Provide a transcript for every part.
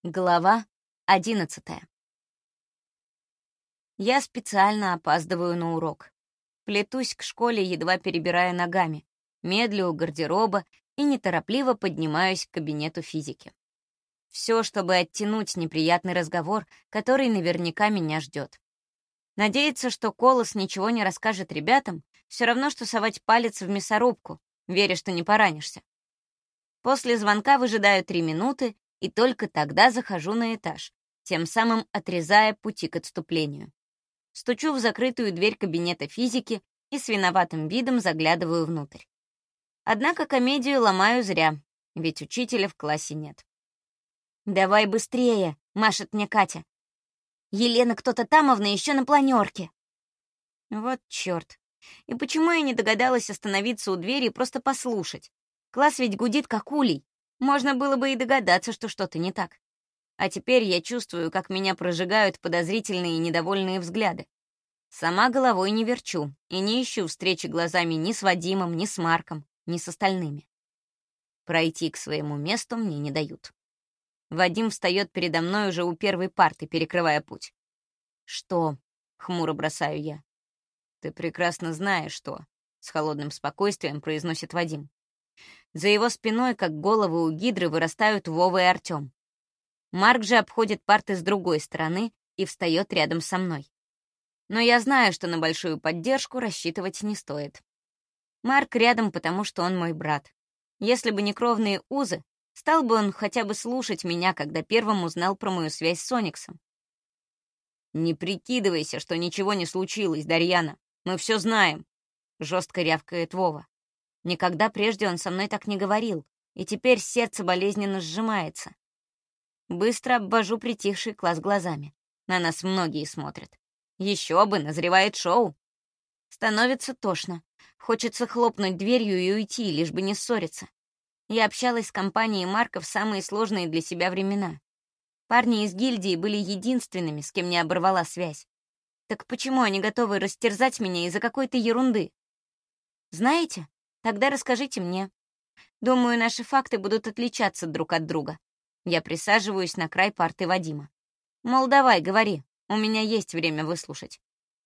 Глава 11. Я специально опаздываю на урок. Плетусь к школе, едва перебирая ногами, медлю у гардероба и неторопливо поднимаюсь к кабинету физики. Все, чтобы оттянуть неприятный разговор, который наверняка меня ждет. Надеяться, что Колос ничего не расскажет ребятам, все равно, что совать палец в мясорубку, веря, что не поранишься. После звонка выжидаю 3 минуты, и только тогда захожу на этаж, тем самым отрезая пути к отступлению. Стучу в закрытую дверь кабинета физики и с виноватым видом заглядываю внутрь. Однако комедию ломаю зря, ведь учителя в классе нет. «Давай быстрее!» — машет мне Катя. «Елена Кто-то-Тамовна еще на планерке!» Вот черт! И почему я не догадалась остановиться у двери и просто послушать? Класс ведь гудит как улей. Можно было бы и догадаться, что что-то не так. А теперь я чувствую, как меня прожигают подозрительные и недовольные взгляды. Сама головой не верчу и не ищу встречи глазами ни с Вадимом, ни с Марком, ни с остальными. Пройти к своему месту мне не дают. Вадим встает передо мной уже у первой парты, перекрывая путь. «Что?» — хмуро бросаю я. «Ты прекрасно знаешь, что...» — с холодным спокойствием произносит Вадим. За его спиной, как головы у гидры, вырастают Вова и Артём. Марк же обходит парты с другой стороны и встает рядом со мной. Но я знаю, что на большую поддержку рассчитывать не стоит. Марк рядом, потому что он мой брат. Если бы не кровные узы, стал бы он хотя бы слушать меня, когда первым узнал про мою связь с Ониксом. «Не прикидывайся, что ничего не случилось, Дарьяна. Мы все знаем», — жестко рявкает Вова. Никогда прежде он со мной так не говорил, и теперь сердце болезненно сжимается. Быстро обвожу притихший класс глазами. На нас многие смотрят. Еще бы, назревает шоу. Становится тошно. Хочется хлопнуть дверью и уйти, лишь бы не ссориться. Я общалась с компанией Марка в самые сложные для себя времена. Парни из гильдии были единственными, с кем не оборвала связь. Так почему они готовы растерзать меня из-за какой-то ерунды? Знаете, тогда расскажите мне. Думаю, наши факты будут отличаться друг от друга. Я присаживаюсь на край парты Вадима. Мол, давай, говори, у меня есть время выслушать.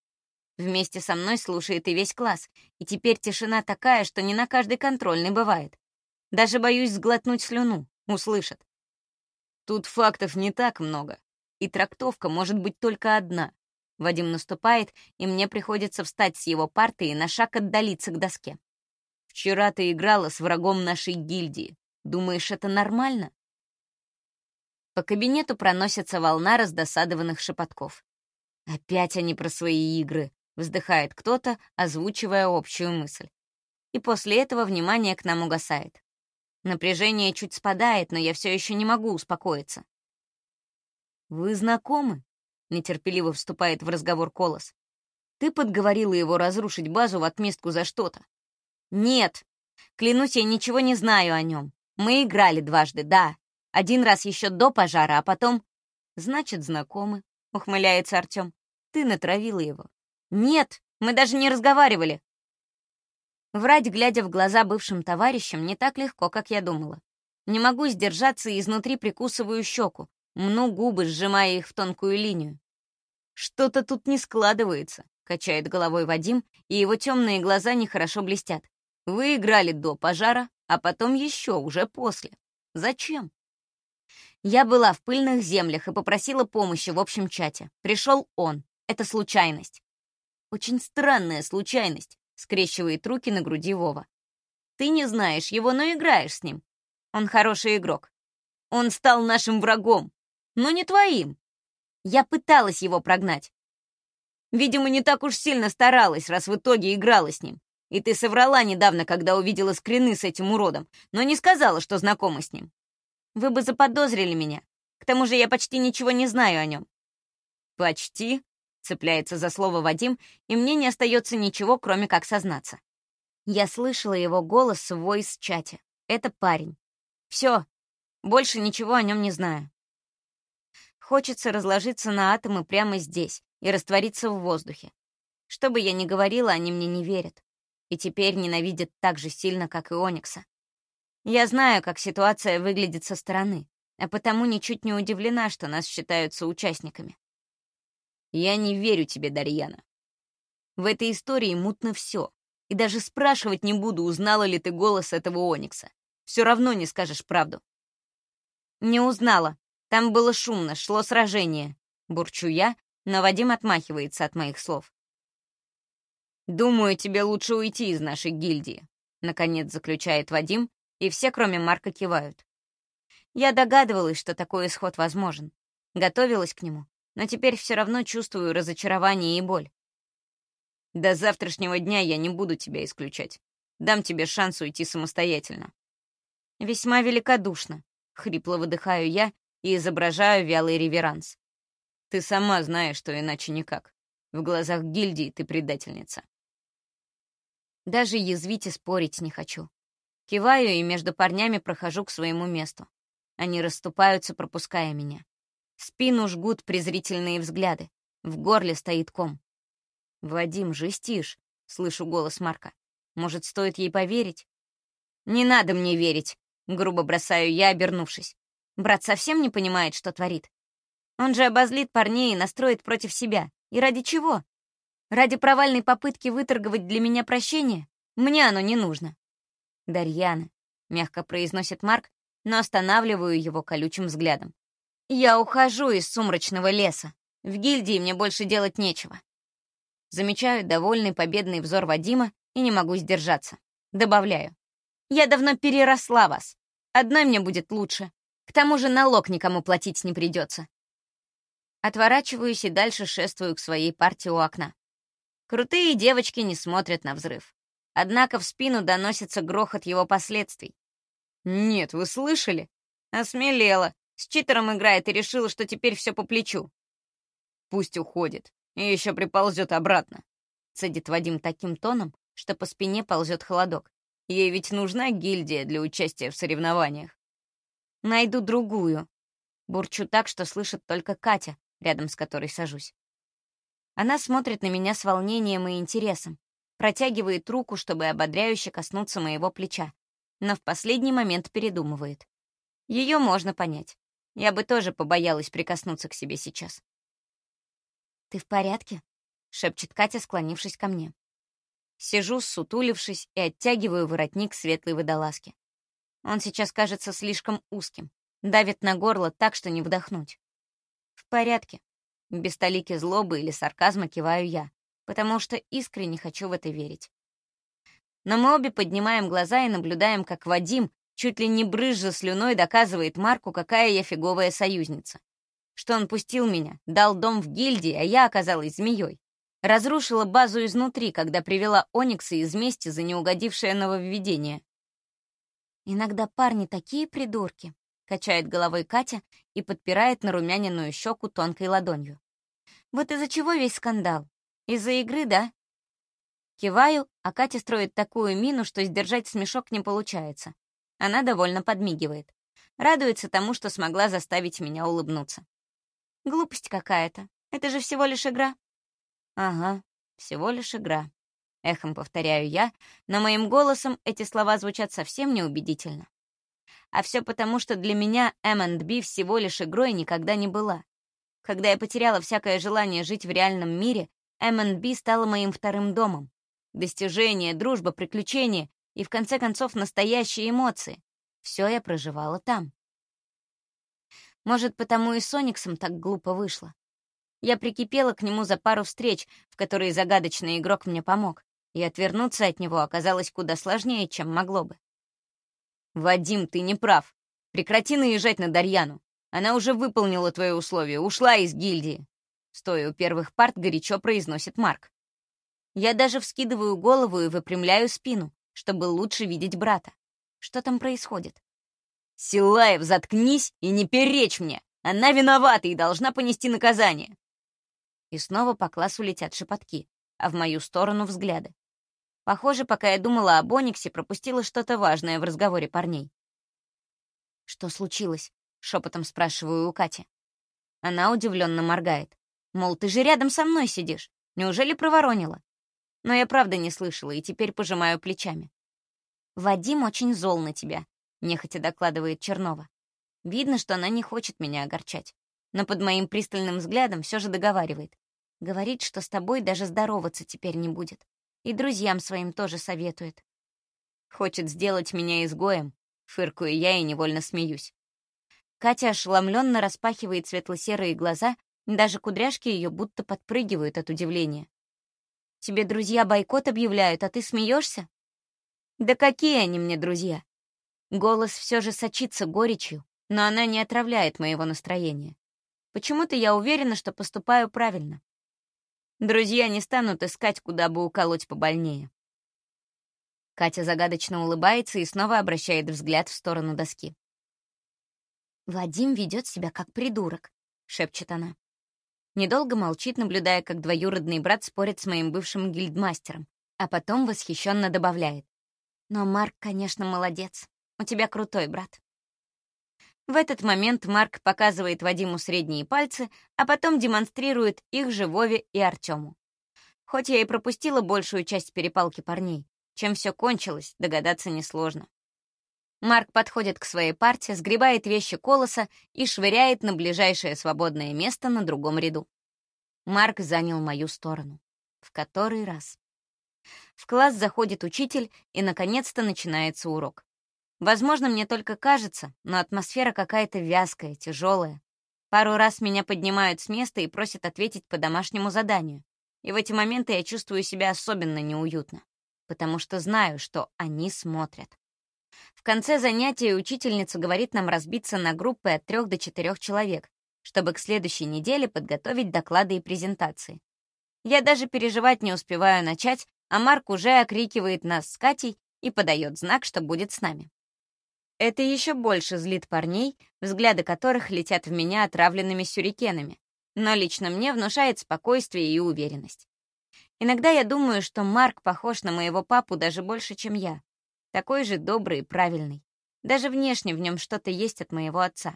Вместе со мной слушает и весь класс, и теперь тишина такая, что не на каждой контрольной бывает. Даже боюсь сглотнуть слюну, услышат. Тут фактов не так много, и трактовка может быть только одна. Вадим наступает, и мне приходится встать с его парты и на шаг отдалиться к доске. Вчера ты играла с врагом нашей гильдии. Думаешь, это нормально? По кабинету проносится волна раздосадованных шепотков. «Опять они про свои игры», — вздыхает кто-то, озвучивая общую мысль. И после этого внимание к нам угасает. Напряжение чуть спадает, но я все еще не могу успокоиться. «Вы знакомы?» — нетерпеливо вступает в разговор Колос. «Ты подговорила его разрушить базу в отместку за что-то». «Нет, клянусь, я ничего не знаю о нем. Мы играли дважды, да. Один раз еще до пожара, а потом...» «Значит, знакомы», — ухмыляется Артём. «Ты натравила его». «Нет, мы даже не разговаривали». Врать, глядя в глаза бывшим товарищам, не так легко, как я думала. Не могу сдержаться и изнутри прикусываю щеку, мну губы, сжимая их в тонкую линию. «Что-то тут не складывается», — качает головой Вадим, и его темные глаза нехорошо блестят. «Вы играли до пожара, а потом еще, уже после. Зачем?» Я была в пыльных землях и попросила помощи в общем чате. Пришел он. Это случайность. «Очень странная случайность», — скрещивает руки на груди Вова. «Ты не знаешь его, но играешь с ним. Он хороший игрок. Он стал нашим врагом, но не твоим. Я пыталась его прогнать. Видимо, не так уж сильно старалась, раз в итоге играла с ним. И ты соврала недавно, когда увидела скрины с этим уродом, но не сказала, что знакома с ним. Вы бы заподозрили меня. К тому же я почти ничего не знаю о нем». «Почти?» — цепляется за слово Вадим, и мне не остается ничего, кроме как сознаться. Я слышала его голос в войс-чате. Это парень. Все, больше ничего о нем не знаю. Хочется разложиться на атомы прямо здесь и раствориться в воздухе. Что бы я ни говорила, они мне не верят. И теперь ненавидят так же сильно, как и Оникса. Я знаю, как ситуация выглядит со стороны. а потому ничуть не удивлена, что нас считают соучастниками. «Я не верю тебе, Дарьяна. В этой истории мутно все. И даже спрашивать не буду, узнала ли ты голос этого Оникса. Все равно не скажешь правду». «Не узнала. Там было шумно, шло сражение», — бурчу я, но Вадим отмахивается от моих слов. «Думаю, тебе лучше уйти из нашей гильдии», — наконец заключает Вадим, и все, кроме Марка, кивают. Я догадывалась, что такой исход возможен. Готовилась к нему, но теперь все равно чувствую разочарование и боль. «До завтрашнего дня я не буду тебя исключать. Дам тебе шанс уйти самостоятельно». «Весьма великодушно», — хрипло выдыхаю я и изображаю вялый реверанс. «Ты сама знаешь, что иначе никак. В глазах гильдии ты предательница». Даже язвить и спорить не хочу. Киваю и между парнями прохожу к своему месту. Они расступаются, пропуская меня. Спину жгут презрительные взгляды. В горле стоит ком. «Вадим, жестишь», — слышу голос Марка. «Может, стоит ей поверить?» «Не надо мне верить», — грубо бросаю я, обернувшись. Брат совсем не понимает, что творит. Он же обозлит парней и настроит против себя. И ради чего? Ради провальной попытки выторговать для меня прощение? Мне оно не нужно. «Дарьяна», — мягко произносит Марк, но останавливаю его колючим взглядом. «Я ухожу из сумрачного леса. В гильдии мне больше делать нечего». Замечаю довольный победный взор Вадима и не могу сдержаться. Добавляю. «Я давно переросла вас. Одной мне будет лучше. К тому же налог никому платить не придется». Отворачиваюсь и дальше шествую к своей партии у окна. Крутые девочки не смотрят на взрыв. Однако в спину доносится грохот его последствий. «Нет, вы слышали?» Осмелела. С читером играет и решила, что теперь все по плечу. «Пусть уходит. И еще приползет обратно», — цедит Вадим таким тоном, что по спине ползет холодок. «Ей ведь нужна гильдия для участия в соревнованиях». «Найду другую». Бурчу так, что слышит только Катя, рядом с которой сажусь. Она смотрит на меня с волнением и интересом, протягивает руку, чтобы ободряюще коснуться моего плеча, но в последний момент передумывает. Ее можно понять. Я бы тоже побоялась прикоснуться к себе сейчас. «Ты в порядке?» — шепчет Катя, склонившись ко мне. Сижу, ссутулившись, и оттягиваю воротник светлой водолазки. Он сейчас кажется слишком узким, давит на горло так, что не вдохнуть. «В порядке». Без толики злобы или сарказма киваю я, потому что искренне хочу в это верить. Но мы обе поднимаем глаза и наблюдаем, как Вадим, чуть ли не брызжа слюной, доказывает Марку, какая я фиговая союзница. Что он пустил меня, дал дом в гильдии, а я оказалась змеей. Разрушила базу изнутри, когда привела Оникса из мести за неугодившее нововведение. «Иногда парни такие придурки», — качает головой Катя и подпирает нарумяненную щеку тонкой ладонью. «Вот из-за чего весь скандал? Из-за игры, да?» Киваю, а Катя строит такую мину, что сдержать смешок не получается. Она довольно подмигивает. Радуется тому, что смогла заставить меня улыбнуться. «Глупость какая-то. Это же всего лишь игра». «Ага, всего лишь игра», — эхом повторяю я, но моим голосом эти слова звучат совсем неубедительно. А все потому, что для меня M&B всего лишь игрой никогда не была. Когда я потеряла всякое желание жить в реальном мире, M&B стала моим вторым домом. Достижения, дружба, приключения и, в конце концов, настоящие эмоции. Все я проживала там. Может, потому и с Ониксом так глупо вышло. Я прикипела к нему за пару встреч, в которые загадочный игрок мне помог, и отвернуться от него оказалось куда сложнее, чем могло бы. «Вадим, ты не прав. Прекрати наезжать на Дарьяну. Она уже выполнила твои условия, ушла из гильдии», стоя у первых парт, горячо произносит Марк. Я даже вскидываю голову и выпрямляю спину, чтобы лучше видеть брата. Что там происходит? «Силаев, заткнись и не перечь мне! Она виновата и должна понести наказание!» И снова по классу летят шепотки, а в мою сторону взгляды. Похоже, пока я думала об Ониксе, пропустила что-то важное в разговоре парней. «Что случилось?» — шепотом спрашиваю у Кати. Она удивленно моргает. Мол, ты же рядом со мной сидишь. Неужели проворонила? Но я правда не слышала и теперь пожимаю плечами. «Вадим очень зол на тебя», — нехотя докладывает Чернова. Видно, что она не хочет меня огорчать, но под моим пристальным взглядом все же договаривает. Говорит, что с тобой даже здороваться теперь не будет. И друзьям своим тоже советует. Хочет сделать меня изгоем, фыркаю я и невольно смеюсь. Катя ошеломленно распахивает светло-серые глаза, даже кудряшки ее будто подпрыгивают от удивления. «Тебе друзья бойкот объявляют, а ты смеешься?» «Да какие они мне друзья?» Голос все же сочится горечью, но она не отравляет моего настроения. Почему-то я уверена, что поступаю правильно. Друзья не станут искать, куда бы уколоть побольнее. Катя загадочно улыбается и снова обращает взгляд в сторону доски. «Вадим ведет себя как придурок», — шепчет она. Недолго молчит, наблюдая, как двоюродный брат спорит с моим бывшим гильдмастером, а потом восхищенно добавляет. «Но Марк, конечно, молодец. У тебя крутой брат». В этот момент Марк показывает Вадиму средние пальцы, а потом демонстрирует их же Вове и Артему. Хоть я и пропустила большую часть перепалки парней, чем все кончилось, догадаться несложно. Марк подходит к своей парте, сгребает вещи Колоса и швыряет на ближайшее свободное место на другом ряду. Марк занял мою сторону. В который раз. В класс заходит учитель, и, наконец-то, начинается урок. Возможно, мне только кажется, но атмосфера какая-то вязкая, тяжелая. Пару раз меня поднимают с места и просят ответить по домашнему заданию. И в эти моменты я чувствую себя особенно неуютно, потому что знаю, что они смотрят. В конце занятия учительница говорит нам разбиться на группы от 3 до 4 человек, чтобы к следующей неделе подготовить доклады и презентации. Я даже переживать не успеваю начать, а Марк уже окрикивает нас с Катей и подает знак, что будет с нами. Это еще больше злит парней, взгляды которых летят в меня отравленными сюрикенами, но лично мне внушает спокойствие и уверенность. Иногда я думаю, что Марк похож на моего папу даже больше, чем я. Такой же добрый и правильный. Даже внешне в нем что-то есть от моего отца.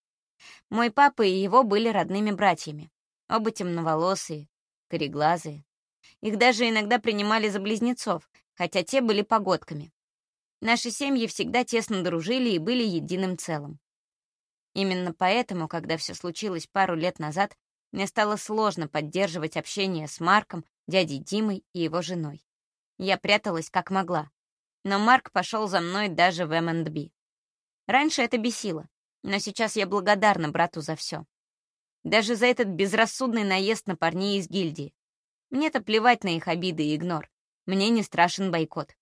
Мой папа и его были родными братьями. Оба темноволосые, кореглазые. Их даже иногда принимали за близнецов, хотя те были погодками. Наши семьи всегда тесно дружили и были единым целым. Именно поэтому, когда все случилось пару лет назад, мне стало сложно поддерживать общение с Марком, дядей Димой и его женой. Я пряталась как могла. Но Марк пошел за мной даже в M&B. Раньше это бесило, но сейчас я благодарна брату за все. Даже за этот безрассудный наезд на парней из гильдии. Мне-то плевать на их обиды и игнор. Мне не страшен бойкот.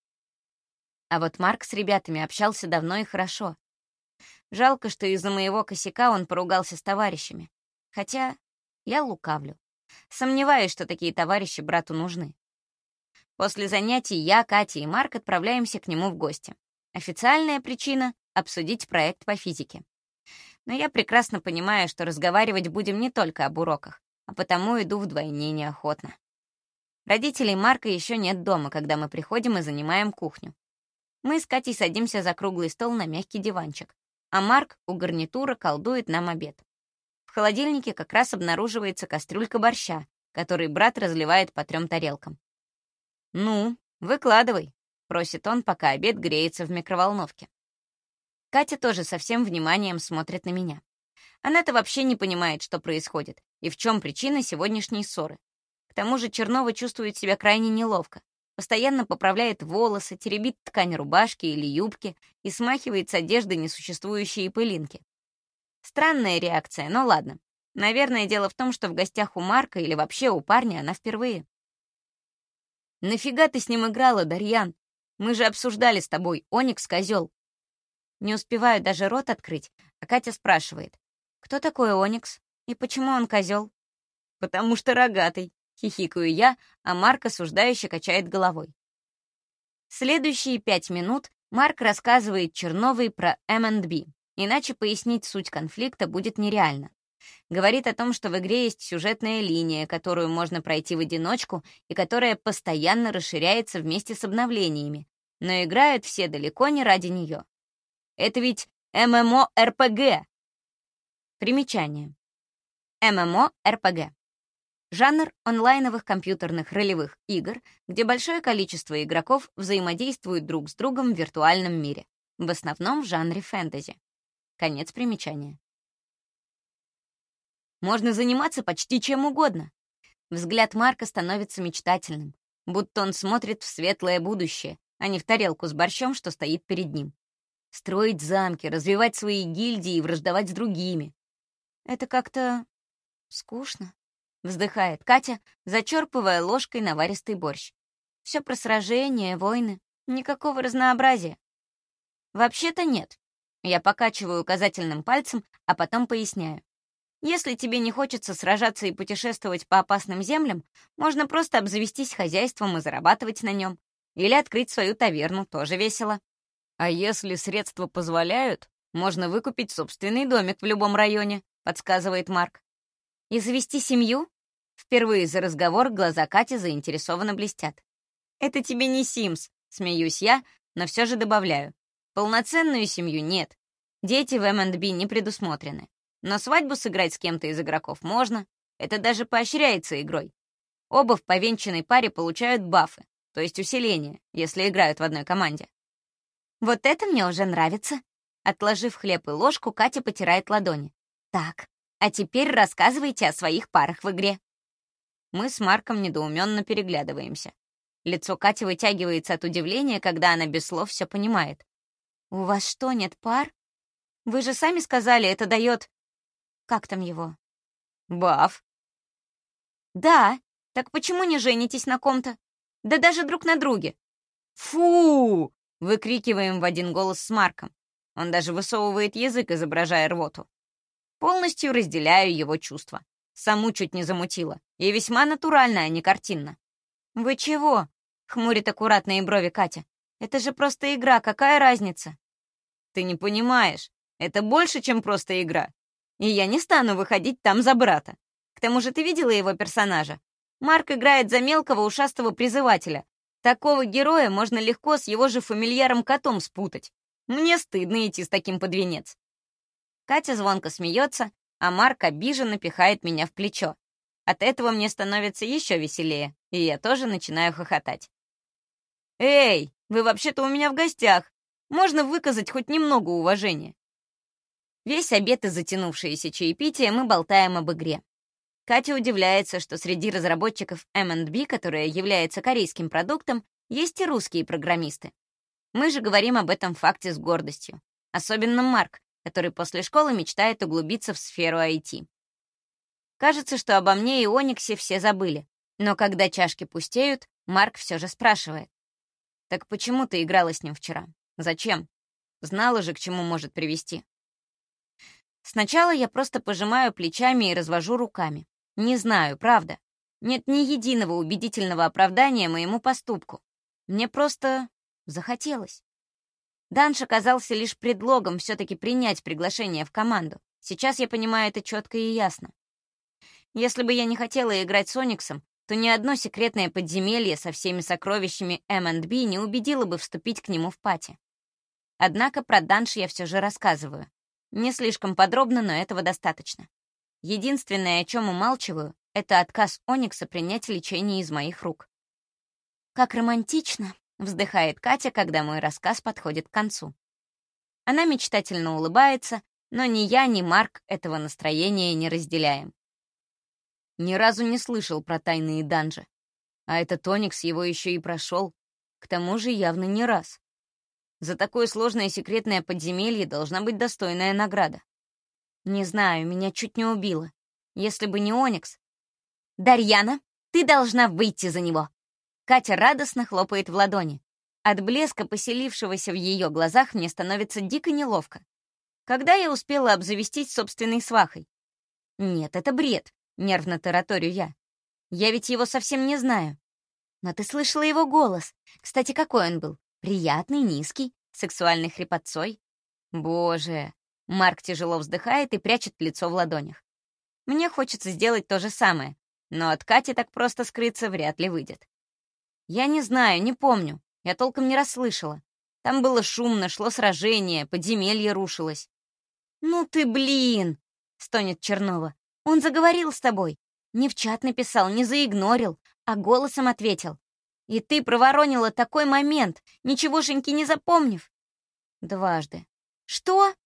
А вот Марк с ребятами общался давно и хорошо. Жалко, что из-за моего косяка он поругался с товарищами. Хотя я лукавлю. Сомневаюсь, что такие товарищи брату нужны. После занятий я, Катя и Марк отправляемся к нему в гости. Официальная причина — обсудить проект по физике. Но я прекрасно понимаю, что разговаривать будем не только об уроках, а потому иду вдвойне неохотно. Родителей Марка еще нет дома, когда мы приходим и занимаем кухню. Мы с Катей садимся за круглый стол на мягкий диванчик, а Марк у гарнитура колдует нам обед. В холодильнике как раз обнаруживается кастрюлька борща, который брат разливает по 3 тарелкам. «Ну, выкладывай», — просит он, пока обед греется в микроволновке. Катя тоже со всем вниманием смотрит на меня. Она-то вообще не понимает, что происходит и в чем причина сегодняшней ссоры. К тому же Чернова чувствует себя крайне неловко. Постоянно поправляет волосы, теребит ткань рубашки или юбки и смахивает с одежды несуществующие пылинки. Странная реакция, но ладно. Наверное, дело в том, что в гостях у Марка или вообще у парня она впервые. «Нафига ты с ним играла, Дарьян? Мы же обсуждали с тобой, Оникс — козел». Не успеваю даже рот открыть, а Катя спрашивает, кто такой Оникс и почему он козел? «Потому что рогатый», — хихикаю я, а Марк осуждающе качает головой. Следующие 5 минут Марк рассказывает Черновой про M&B, иначе пояснить суть конфликта будет нереально. Говорит о том, что в игре есть сюжетная линия, которую можно пройти в одиночку и которая постоянно расширяется вместе с обновлениями, но играют все далеко не ради нее. Это ведь MMORPG. Примечание. MMORPG. Жанр онлайновых компьютерных ролевых игр, где большое количество игроков взаимодействуют друг с другом в виртуальном мире, в основном в жанре фэнтези. Конец примечания. Можно заниматься почти чем угодно. Взгляд Марка становится мечтательным, будто он смотрит в светлое будущее, а не в тарелку с борщом, что стоит перед ним. Строить замки, развивать свои гильдии и враждовать с другими. Это как-то скучно, вздыхает Катя, зачерпывая ложкой наваристый борщ. Все про сражения, войны, никакого разнообразия. Вообще-то нет. Я покачиваю указательным пальцем, а потом поясняю. Если тебе не хочется сражаться и путешествовать по опасным землям, можно просто обзавестись хозяйством и зарабатывать на нем. Или открыть свою таверну, тоже весело. А если средства позволяют, можно выкупить собственный домик в любом районе, подсказывает Марк. И завести семью? Впервые за разговор глаза Кати заинтересованно блестят. Это тебе не Sims, смеюсь я, но все же добавляю. Полноценную семью нет. Дети в M&B не предусмотрены. Но свадьбу сыграть с кем-то из игроков можно. Это даже поощряется игрой. Оба в повенчанной паре получают бафы, то есть усиление, если играют в одной команде. Вот это мне уже нравится. Отложив хлеб и ложку, Катя потирает ладони. Так, а теперь рассказывайте о своих парах в игре. Мы с Марком недоуменно переглядываемся. Лицо Кати вытягивается от удивления, когда она без слов все понимает. «У вас что, нет пар? Вы же сами сказали, это дает... Как там его?» «Баф». «Да, так почему не женитесь на ком-то? Да даже друг на друге». «Фу!» — выкрикиваем в один голос с Марком. Он даже высовывает язык, изображая рвоту. Полностью разделяю его чувства. Саму чуть не замутила. И весьма натурально, а не картинно. «Вы чего?» — хмурит аккуратные брови Катя. «Это же просто игра, какая разница?» «Ты не понимаешь. Это больше, чем просто игра. И я не стану выходить там за брата. К тому же ты видела его персонажа? Марк играет за мелкого ушастого призывателя. Такого героя можно легко с его же фамильяром-котом спутать. Мне стыдно идти с таким под венец». Катя звонко смеется, а Марк обиженно пихает меня в плечо. От этого мне становится еще веселее, и я тоже начинаю хохотать. «Эй, вы вообще-то у меня в гостях. Можно выказать хоть немного уважения». Весь обед и затянувшееся чаепитие мы болтаем об игре. Катя удивляется, что среди разработчиков M&B, которая является корейским продуктом, есть и русские программисты. Мы же говорим об этом факте с гордостью. Особенно Марк, который после школы мечтает углубиться в сферу IT. Кажется, что обо мне и Ониксе все забыли. Но когда чашки пустеют, Марк все же спрашивает. «Так почему ты играла с ним вчера? Зачем? Знала же, к чему может привести». Сначала я просто пожимаю плечами и развожу руками. Не знаю, правда. Нет ни единого убедительного оправдания моему поступку. Мне просто захотелось. Данш оказался лишь предлогом все-таки принять приглашение в команду. Сейчас я понимаю это четко и ясно. Если бы я не хотела играть с Ониксом, то ни одно секретное подземелье со всеми сокровищами M&B не убедило бы вступить к нему в пати. Однако про Данш я все же рассказываю. Не слишком подробно, но этого достаточно. Единственное, о чем умалчиваю, это отказ Оникса принять лечение из моих рук. «Как романтично!» — вздыхает Катя, когда мой рассказ подходит к концу. Она мечтательно улыбается, но ни я, ни Марк этого настроения не разделяем. Ни разу не слышал про тайные данжи. А этот Оникс его еще и прошел. К тому же явно не раз. За такое сложное секретное подземелье должна быть достойная награда. Не знаю, меня чуть не убило. Если бы не Оникс... «Дарьяна, ты должна выйти за него!» Катя радостно хлопает в ладони. От блеска, поселившегося в ее глазах, мне становится дико неловко. Когда я успела обзавестись собственной свахой? Нет, это бред, нервно тараторю я. Я ведь его совсем не знаю. Но ты слышала его голос. Кстати, какой он был? Приятный, низкий, сексуальной хрипотцой. Боже. Марк тяжело вздыхает и прячет лицо в ладонях. Мне хочется сделать то же самое, но от Кати так просто скрыться вряд ли выйдет. Я не знаю, не помню. Я толком не расслышала. Там было шумно, шло сражение, подземелье рушилось. «Ну ты, блин!» — стонет Чернова. «Он заговорил с тобой. Не в чат написал, не заигнорил, а голосом ответил. И ты проворонила такой момент, ничегошеньки не запомнив». «Дважды». «Что?»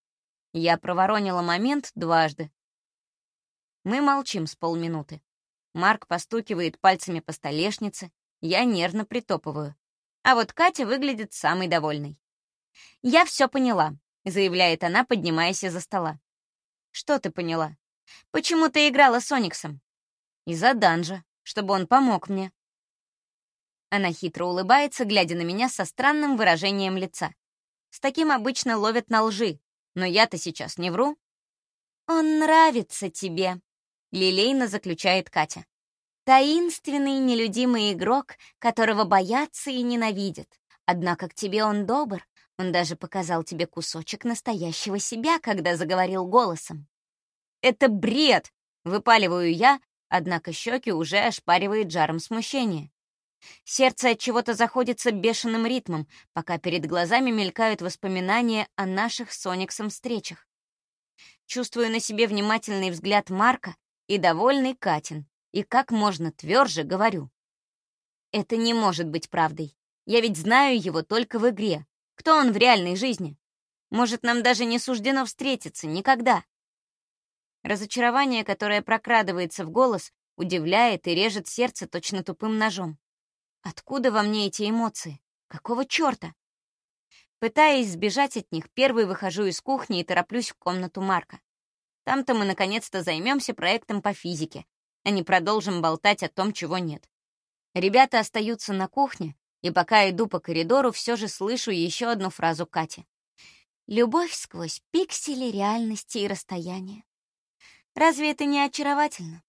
Я проворонила момент дважды. Мы молчим с полминуты. Марк постукивает пальцами по столешнице, я нервно притопываю. А вот Катя выглядит самой довольной. «Я все поняла», — заявляет она, поднимаясь из-за стола. «Что ты поняла? Почему ты играла с Ониксом?» «Из-за Данжа, чтобы он помог мне». Она хитро улыбается, глядя на меня со странным выражением лица. С таким обычно ловят на лжи, но я-то сейчас не вру. «Он нравится тебе», — лилейно заключает Катя. «Таинственный, нелюдимый игрок, которого боятся и ненавидят. Однако к тебе он добр. Он даже показал тебе кусочек настоящего себя, когда заговорил голосом». «Это бред!» — выпаливаю я, однако щеки уже ошпаривает жаром смущения. Сердце от чего-то заходится бешеным ритмом, пока перед глазами мелькают воспоминания о наших с Ониксом встречах. Чувствую на себе внимательный взгляд Марка и довольный Катин, и как можно тверже говорю. Это не может быть правдой. Я ведь знаю его только в игре. Кто он в реальной жизни? Может, нам даже не суждено встретиться никогда. Разочарование, которое прокрадывается в голос, удивляет и режет сердце точно тупым ножом. Откуда во мне эти эмоции? Какого черта? Пытаясь сбежать от них, первой выхожу из кухни и тороплюсь в комнату Марка. Там-то мы наконец-то займемся проектом по физике, а не продолжим болтать о том, чего нет. Ребята остаются на кухне, и пока иду по коридору, все же слышу еще одну фразу Кати. «Любовь сквозь пиксели реальности и расстояния». Разве это не очаровательно?